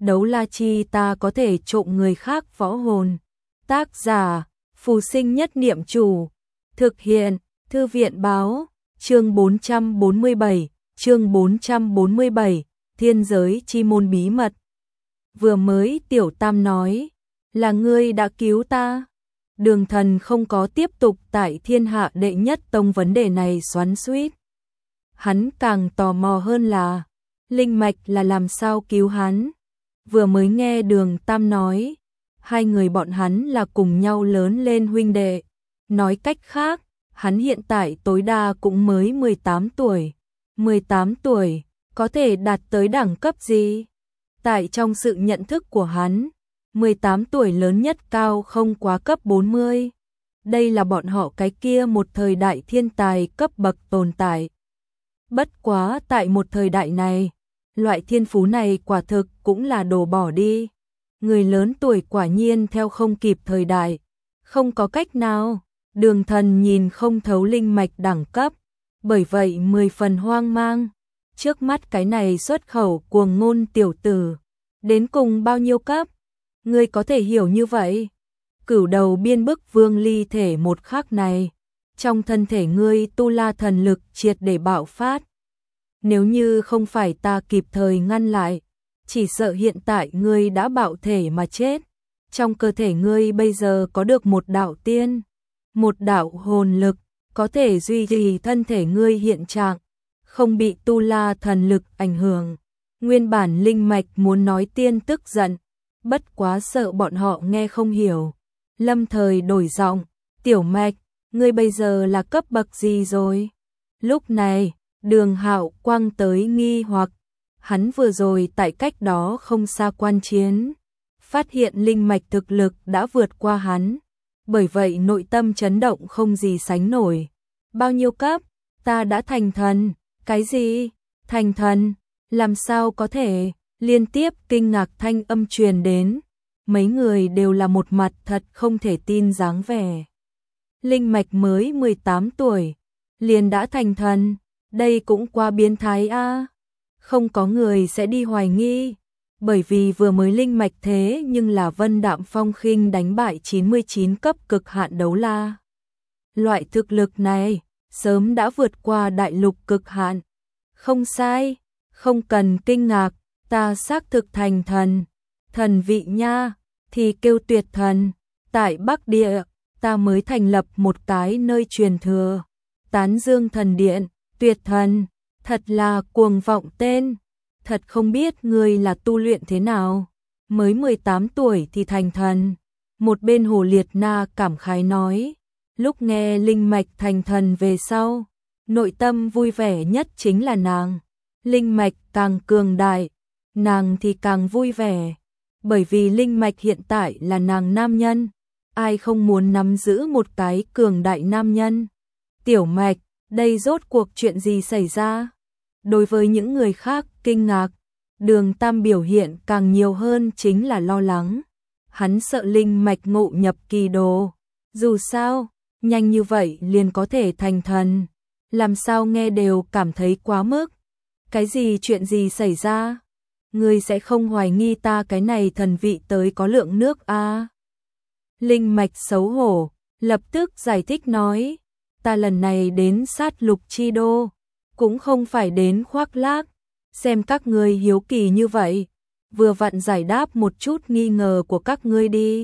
đấu la chi ta có thể trộm người khác võ hồn. Tác giả, Phù Sinh Nhất Niệm Chủ. Thực hiện, Thư viện Báo. Chương 447, chương 447, Thiên giới chi môn bí mật. Vừa mới Tiểu Tam nói, là ngươi đã cứu ta. Đường Thần không có tiếp tục tại Thiên Hạ Đệ Nhất Tông vấn đề này xoắn xuýt. Hắn càng tò mò hơn là, linh mạch là làm sao cứu hắn. Vừa mới nghe Đường Tam nói, hai người bọn hắn là cùng nhau lớn lên huynh đệ. Nói cách khác, hắn hiện tại tối đa cũng mới 18 tuổi. 18 tuổi, có thể đạt tới đẳng cấp gì? Tại trong sự nhận thức của hắn, 18 tuổi lớn nhất cao không quá cấp 40. Đây là bọn họ cái kia một thời đại thiên tài cấp bậc tồn tại. Bất quá tại một thời đại này, loại thiên phú này quả thực cũng là đồ bỏ đi. Người lớn tuổi quả nhiên theo không kịp thời đại. Không có cách nào, Đường Thần nhìn không thấu linh mạch đẳng cấp, bởi vậy 10 phần hoang mang. Trước mắt cái này xuất khẩu cuồng ngôn tiểu tử, đến cùng bao nhiêu cấp? Ngươi có thể hiểu như vậy? Cửu đầu biên bức vương ly thể một khắc này, trong thân thể ngươi tu la thần lực triệt để bạo phát. Nếu như không phải ta kịp thời ngăn lại, chỉ sợ hiện tại ngươi đã bạo thể mà chết. Trong cơ thể ngươi bây giờ có được một đạo tiên, một đạo hồn lực, có thể duy trì thân thể ngươi hiện trạng, không bị tu la thần lực ảnh hưởng. Nguyên bản linh mạch muốn nói tiên tức giận, bất quá sợ bọn họ nghe không hiểu. Lâm thời đổi giọng, Tiểu Mạch, ngươi bây giờ là cấp bậc gì rồi? Lúc này, Đường Hạo quăng tới nghi hoặc, hắn vừa rồi tại cách đó không xa quan chiến, phát hiện linh mạch thực lực đã vượt qua hắn, bởi vậy nội tâm chấn động không gì sánh nổi. Bao nhiêu cấp? Ta đã thành thần. Cái gì? Thành thần? Làm sao có thể? Liên tiếp kinh ngạc thanh âm truyền đến, mấy người đều là một mặt thật không thể tin dáng vẻ. Linh mạch mới 18 tuổi, liền đã thành thần, đây cũng quá biến thái a. Không có người sẽ đi hoài nghi, bởi vì vừa mới linh mạch thế nhưng là Vân Đạm Phong Khinh đánh bại 99 cấp cực hạn đấu la. Loại thực lực này sớm đã vượt qua đại lục cực hạn. Không sai, không cần kinh ngạc, ta xác thực thành thần. Thần vị nha, thì kêu tuyệt thần. Tại Bắc Địa, ta mới thành lập một cái nơi truyền thừa, Tán Dương Thần Điện, tuyệt thần. Thật là cuồng vọng tên. Thật không biết ngươi là tu luyện thế nào, mới 18 tuổi thì thành thần. Một bên Hồ Liệt Na cảm khái nói, lúc nghe linh mạch thành thần về sau, nội tâm vui vẻ nhất chính là nàng. Linh mạch càng cường đại, nàng thì càng vui vẻ, bởi vì linh mạch hiện tại là nàng nam nhân, ai không muốn nắm giữ một cái cường đại nam nhân. Tiểu Mạch, đây rốt cuộc chuyện gì xảy ra? Đối với những người khác kinh ngạc, Đường Tam biểu hiện càng nhiều hơn chính là lo lắng. Hắn sợ linh mạch ngộ nhập kỳ đồ. Dù sao, nhanh như vậy liền có thể thành thần, làm sao nghe đều cảm thấy quá mức. Cái gì, chuyện gì xảy ra? Ngươi sẽ không hoài nghi ta cái này thần vị tới có lượng nước a? Linh mạch xấu hổ, lập tức giải thích nói, ta lần này đến sát lục chi đô, cũng không phải đến khoác lác, xem các ngươi hiếu kỳ như vậy, vừa vặn giải đáp một chút nghi ngờ của các ngươi đi.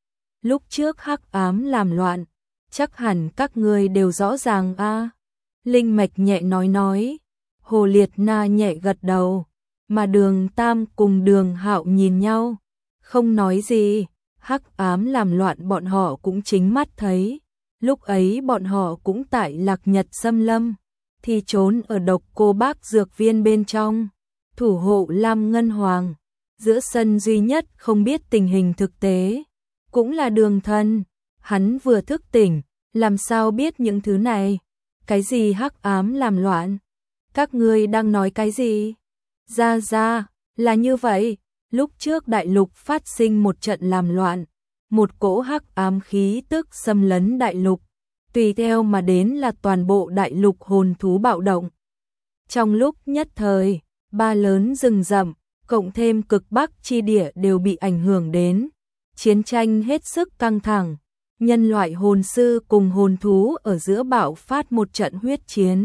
Lúc trước hắc ám làm loạn, chắc hẳn các ngươi đều rõ ràng a. Linh mạch nhẹ nói, Hồ Liệt Na nhẹ gật đầu, mà Đường Tam cùng Đường Hạo nhìn nhau, không nói gì. Hắc ám làm loạn bọn họ cũng chính mắt thấy, lúc ấy bọn họ cũng tại Lạc Nhật Xâm Lâm, thì trốn ở Độc Cô Bác dược viên bên trong, thủ hộ Lam Ngân Hoàng. Giữa sân duy nhất không biết tình hình thực tế, cũng là Đường Thần. Hắn vừa thức tỉnh, làm sao biết những thứ này? Cái gì hắc ám làm loạn? Các ngươi đang nói cái gì? Ra, là như vậy, lúc trước đại lục phát sinh một trận làm loạn, một cỗ hắc ám khí tức xâm lấn đại lục, tùy theo mà đến là toàn bộ đại lục hồn thú bạo động. Trong lúc nhất thời, ba lớn rừng rậm, cộng thêm cực Bắc chi địa đều bị ảnh hưởng đến. Chiến tranh hết sức căng thẳng, nhân loại hồn sư cùng hồn thú ở giữa bạo phát một trận huyết chiến.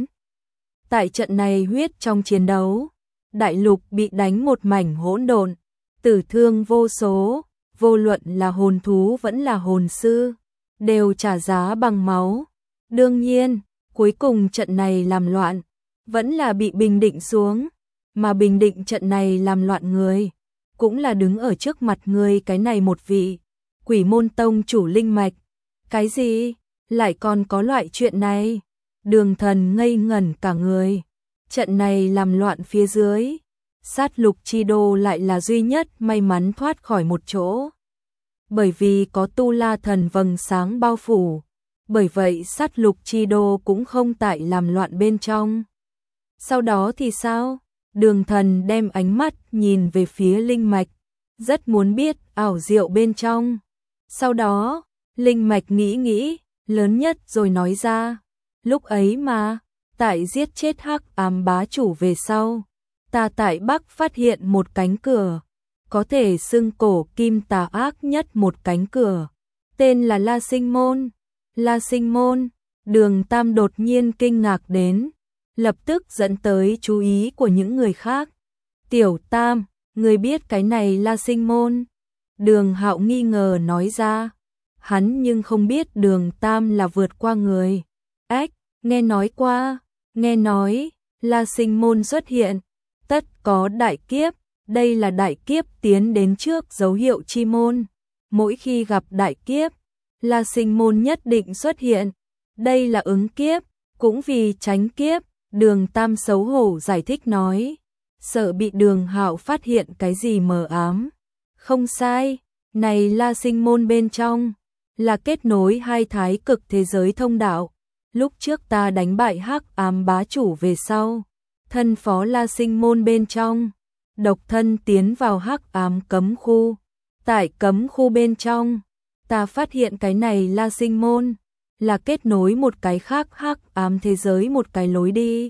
Tại trận này huyết trong chiến đấu, đại lục bị đánh một mảnh hỗn độn, tử thương vô số, vô luận là hồn thú vẫn là hồn sư, đều trả giá bằng máu. Đương nhiên, cuối cùng trận này làm loạn, vẫn là bị bình định xuống, mà bình định trận này làm loạn người, cũng là đứng ở trước mặt người cái này một vị, Quỷ Môn Tông chủ linh mạch. Cái gì? Lại còn có loại chuyện này? Đường Thần ngây ngẩn cả người. Trận này làm loạn phía dưới, Sát Lục Chi Đô lại là duy nhất may mắn thoát khỏi một chỗ. Bởi vì có Tu La Thần vầng sáng bao phủ, bởi vậy Sát Lục Chi Đô cũng không tại làm loạn bên trong. Sau đó thì sao? Đường Thần đem ánh mắt nhìn về phía linh mạch, rất muốn biết ảo diệu bên trong. Sau đó, linh mạch nghĩ lớn nhất rồi nói ra, lúc ấy mà, tại giết chết Hắc Ám bá chủ về sau, ta tại Bắc phát hiện một cánh cửa, có thể xưng cổ kim tà ác nhất một cánh cửa, tên là La Sinh Môn. La Sinh Môn, Đường Tam đột nhiên kinh ngạc đến, lập tức dẫn tới chú ý của những người khác. Tiểu Tam, người biết cái này La Sinh Môn? Đường Hạo nghi ngờ nói ra, hắn nhưng không biết Đường Tam là vượt qua người. Ách, nghe nói qua, nghe nói, La Sinh Môn xuất hiện, tất có đại kiếp, đây là đại kiếp tiến đến trước dấu hiệu chi môn. Mỗi khi gặp đại kiếp, La Sinh Môn nhất định xuất hiện, đây là ứng kiếp, cũng vì tránh kiếp. Đường Tam xấu hổ giải thích nói, sợ bị Đường Hạo phát hiện cái gì mờ ám. Không sai, này La Sinh Môn bên trong, là kết nối hai thái cực thế giới thông đạo. Lúc trước ta đánh bại Hắc Ám bá chủ về sau, thân phó La Sinh Môn bên trong, độc thân tiến vào Hắc Ám cấm khu. Tại cấm khu bên trong, ta phát hiện cái này La Sinh Môn, là kết nối một cái khác Hắc Ám thế giới một cái lối đi.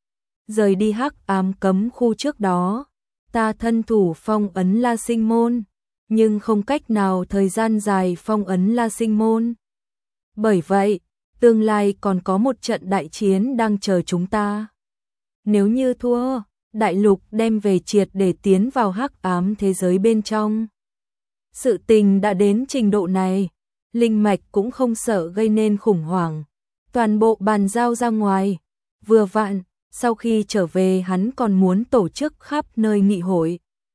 Rời đi Hắc Ám cấm khu trước đó, ta thân thủ phong ấn La Sinh Môn, nhưng không cách nào thời gian dài phong ấn La Sinh Môn. Bởi vậy, tương lai còn có một trận đại chiến đang chờ chúng ta. Nếu như thua, đại lục đem về triệt để tiến vào Hắc Ám thế giới bên trong. Sự tình đã đến trình độ này, linh mạch cũng không sợ gây nên khủng hoảng, toàn bộ bàn giao ra ngoài. Vừa vặn, sau khi trở về hắn còn muốn tổ chức khắp nơi nghị hội.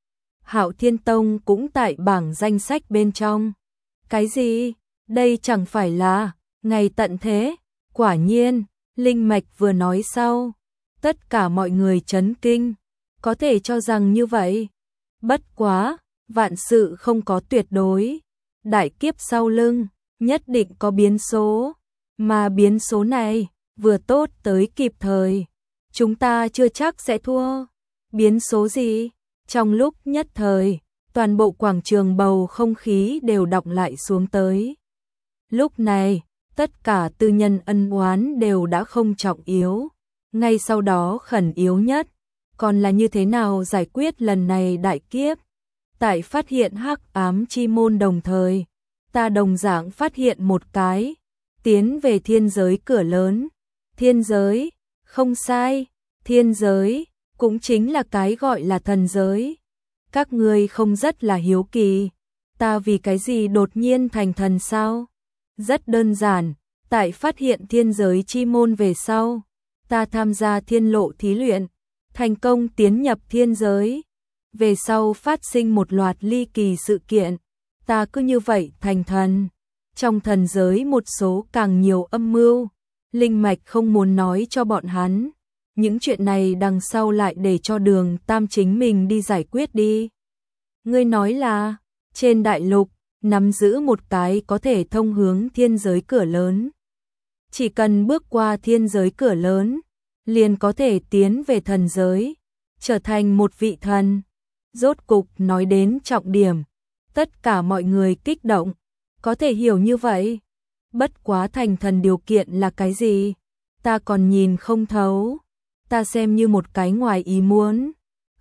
Hạo Thiên Tông cũng tại bảng danh sách bên trong. Cái gì? Đây chẳng phải là ngày tận thế? Quả nhiên, linh mạch vừa nói sau, tất cả mọi người chấn kinh, có thể cho rằng như vậy. Bất quá, vạn sự không có tuyệt đối, đại kiếp sau lưng, nhất định có biến số, mà biến số này, vừa tốt tới kịp thời, chúng ta chưa chắc sẽ thua. Biến số gì? Trong lúc nhất thời, toàn bộ quảng trường bầu không khí đều đọng lại xuống tới. Lúc này, tất cả tư nhân ân oán đều đã không trọng yếu, ngay sau đó khẩn yếu nhất, còn là như thế nào giải quyết lần này đại kiếp. Tại phát hiện Hắc Ám chi môn đồng thời, ta đồng dạng phát hiện một cái, tiến về thiên giới cửa lớn. Thiên giới, không sai, thiên giới, cũng chính là cái gọi là thần giới. Các ngươi không rất là hiếu kỳ, ta vì cái gì đột nhiên thành thần sao? Rất đơn giản, tại phát hiện thiên giới chi môn về sau, ta tham gia thiên lộ thí luyện, thành công tiến nhập thiên giới. Về sau phát sinh một loạt ly kỳ sự kiện, ta cứ như vậy thành thần. Trong thần giới một số càng nhiều âm mưu, linh mạch không muốn nói cho bọn hắn. Những chuyện này đằng sau lại để cho Đường Tam chính mình đi giải quyết đi. Ngươi nói là, trên đại lục, nắm giữ một cái có thể thông hướng thiên giới cửa lớn. Chỉ cần bước qua thiên giới cửa lớn, liền có thể tiến về thần giới, trở thành một vị thần. Rốt cục nói đến trọng điểm, tất cả mọi người kích động, có thể hiểu như vậy. Bất quá thành thần điều kiện là cái gì? Ta còn nhìn không thấu, ta xem như một cái ngoài ý muốn.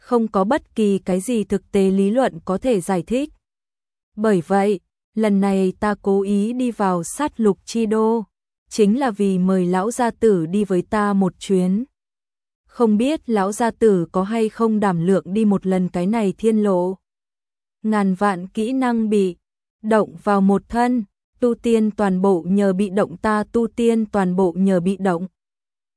không có bất kỳ cái gì thực tế lý luận có thể giải thích. Bởi vậy, lần này ta cố ý đi vào sát lục chi đô, chính là vì mời lão gia tử đi với ta một chuyến. Không biết lão gia tử có hay không đảm lượng đi một lần cái này thiên lộ. Ngàn vạn kỹ năng bị động vào một thân, tu tiên toàn bộ nhờ bị động, ta tu tiên toàn bộ nhờ bị động.